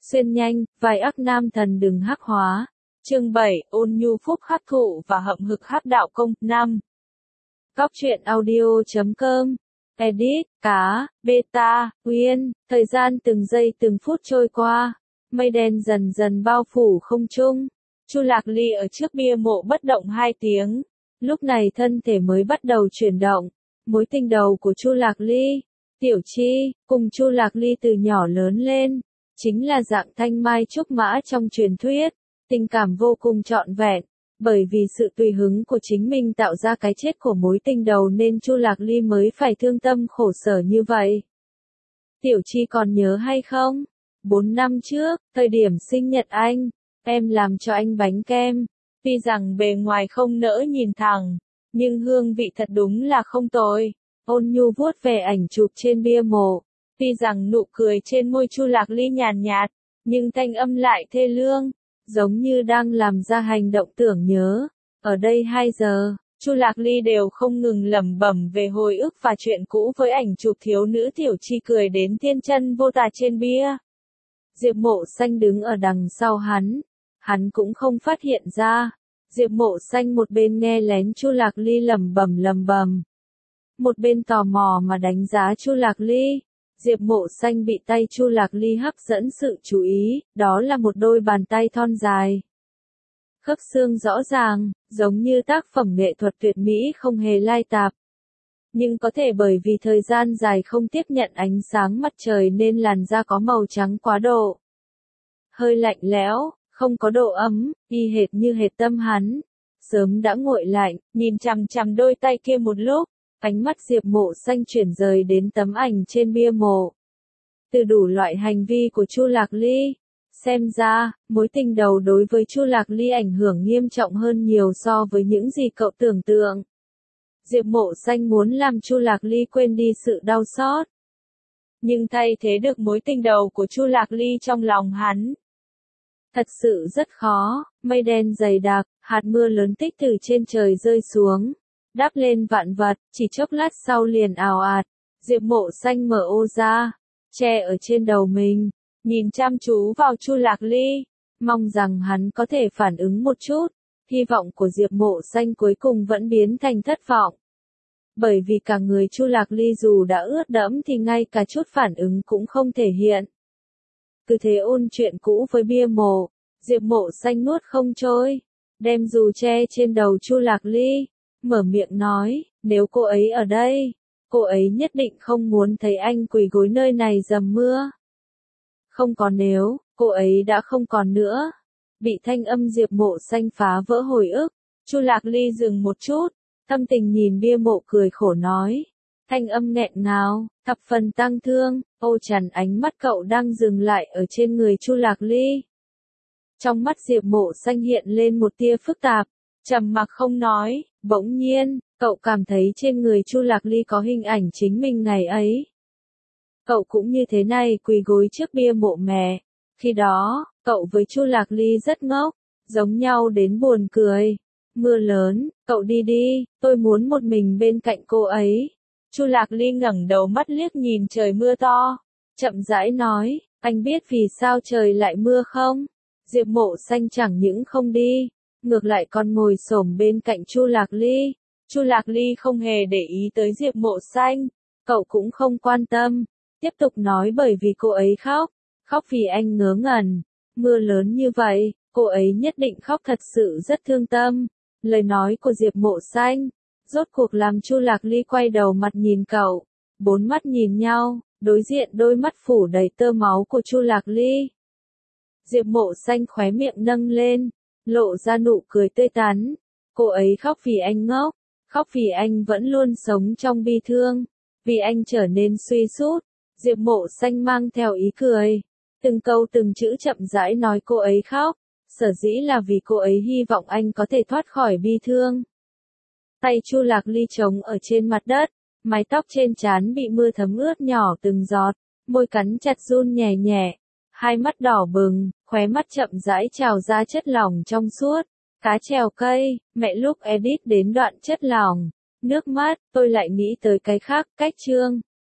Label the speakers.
Speaker 1: Xuyên nhanh, vai ác nam thần đừng hắc hóa. Chương 7, ôn nhu phúc hắc thụ và hậm hực hắc đạo công. 5. Góc truyện audio.com. Edit, cá, beta, Uyên. Thời gian từng giây từng phút trôi qua. Mây đen dần dần bao phủ không trung. Chu Lạc Ly ở trước bia mộ bất động 2 tiếng. Lúc này thân thể mới bắt đầu chuyển động. Mối tình đầu của Chu Lạc Ly, Tiểu Chi, cùng Chu Lạc Ly từ nhỏ lớn lên, chính là dạng thanh mai trúc mã trong truyền thuyết, tình cảm vô cùng trọn vẹn, bởi vì sự tùy hứng của chính mình tạo ra cái chết của mối tình đầu nên Chu Lạc Ly mới phải thương tâm khổ sở như vậy. Tiểu Chi còn nhớ hay không? 4 năm trước, thời điểm sinh nhật anh, em làm cho anh bánh kem, tuy rằng bề ngoài không nỡ nhìn thẳng, nhưng hương vị thật đúng là không tồi. Ôn nhu vuốt về ảnh chụp trên bia mộ. Tuy rằng nụ cười trên môi Chu Lạc Ly nhàn nhạt, nhưng thanh âm lại thê lương, giống như đang làm ra hành động tưởng nhớ. Ở đây 2 giờ, Chu Lạc Ly đều không ngừng lẩm bẩm về hồi ức và chuyện cũ với ảnh chụp thiếu nữ Tiểu Chi cười đến thiên chân vô tà trên bia. Diệp Mộ Xanh đứng ở đằng sau hắn cũng không phát hiện ra. Diệp Mộ Xanh một bên nghe lén Chu Lạc Ly lẩm bẩm, một bên tò mò mà đánh giá Chu Lạc Ly. Diệp Mộ Xanh bị tay Chu Lạc Ly hấp dẫn sự chú ý, đó là một đôi bàn tay thon dài. Khớp xương rõ ràng, giống như tác phẩm nghệ thuật tuyệt mỹ không hề lai tạp. Nhưng có thể bởi vì thời gian dài không tiếp nhận ánh sáng mặt trời nên làn da có màu trắng quá độ. Hơi lạnh lẽo, không có độ ấm, y hệt như hệt tâm hắn. Sớm đã nguội lạnh, nhìn chằm chằm đôi tay kia một lúc. Ánh mắt Diệp Mộ Xanh chuyển rời đến tấm ảnh trên bia mộ. Từ đủ loại hành vi của Chu Lạc Ly, xem ra, mối tình đầu đối với Chu Lạc Ly ảnh hưởng nghiêm trọng hơn nhiều so với những gì cậu tưởng tượng. Diệp Mộ Xanh muốn làm Chu Lạc Ly quên đi sự đau xót, nhưng thay thế được mối tình đầu của Chu Lạc Ly trong lòng hắn thật sự rất khó. Mây đen dày đặc, hạt mưa lớn tích từ trên trời rơi xuống, đáp lên vạn vật, chỉ chốc lát sau liền ào ạt. Diệp Mộ Xanh mở ô ra, che ở trên đầu mình, nhìn chăm chú vào Chu Lạc Ly, mong rằng hắn có thể phản ứng một chút. Hy vọng của Diệp Mộ Xanh cuối cùng vẫn biến thành thất vọng. Bởi vì cả người Chu Lạc Ly dù đã ướt đẫm thì ngay cả chút phản ứng cũng không thể hiện. Cứ thế ôn chuyện cũ với bia mộ, Diệp Mộ Xanh nuốt không trôi, đem dù che trên đầu Chu Lạc Ly, mở miệng nói, nếu cô ấy ở đây, cô ấy nhất định không muốn thấy anh quỳ gối nơi này dầm mưa. Không có nếu, cô ấy đã không còn nữa. Bị thanh âm Diệp Mộ Xanh phá vỡ hồi ức, Chu Lạc Ly dừng một chút, thâm tình nhìn bia mộ cười khổ nói. Thanh âm nghẹn ngào, thập phần tang thương, ô tràn ánh mắt cậu đang dừng lại ở trên người Chu Lạc Ly. Trong mắt Diệp Mộ Xanh hiện lên một tia phức tạp, trầm mặc không nói, bỗng nhiên, cậu cảm thấy trên người Chu Lạc Ly có hình ảnh chính mình ngày ấy. Cậu cũng như thế này quỳ gối trước bia mộ mẹ. Khi đó, cậu với Chu Lạc Ly rất ngốc, giống nhau đến buồn cười. Mưa lớn, cậu đi đi, tôi muốn một mình bên cạnh cô ấy. Chu Lạc Ly ngẩng đầu mắt liếc nhìn trời mưa to, chậm rãi nói, anh biết vì sao trời lại mưa không? Diệp Mộ Xanh chẳng những không đi, ngược lại còn ngồi xổm bên cạnh Chu Lạc Ly. Chu Lạc Ly không hề để ý tới Diệp Mộ Xanh, cậu cũng không quan tâm, tiếp tục nói bởi vì cô ấy khóc vì anh ngớ ngẩn. Mưa lớn như vậy, cô ấy nhất định khóc thật sự rất thương tâm. Lời nói của Diệp Mộ Xanh, rốt cuộc làm Chu Lạc Ly quay đầu mặt nhìn cậu, 4 mắt nhìn nhau, đối diện đôi mắt phủ đầy tơ máu của Chu Lạc Ly. Diệp Mộ Xanh khóe miệng nâng lên, lộ ra nụ cười tươi tắn. Cô ấy khóc vì anh ngốc, khóc vì anh vẫn luôn sống trong bi thương, vì anh trở nên suy sút. Diệp Mộ Xanh mang theo ý cười, từng câu từng chữ chậm rãi nói cô ấy khóc, sở dĩ là vì cô ấy hy vọng anh có thể thoát khỏi bi thương. Tay Chu Lạc Ly trống ở trên mặt đất, mái tóc trên trán bị mưa thấm ướt nhỏ từng giọt, môi cắn chặt run nhẹ nhẹ, hai mắt đỏ bừng, khóe mắt chậm rãi trào ra chất lỏng trong suốt. Cá trèo cây, mẹ lúc edit đến đoạn chất lỏng, nước mắt, tôi lại nghĩ tới cái khác, cách chương.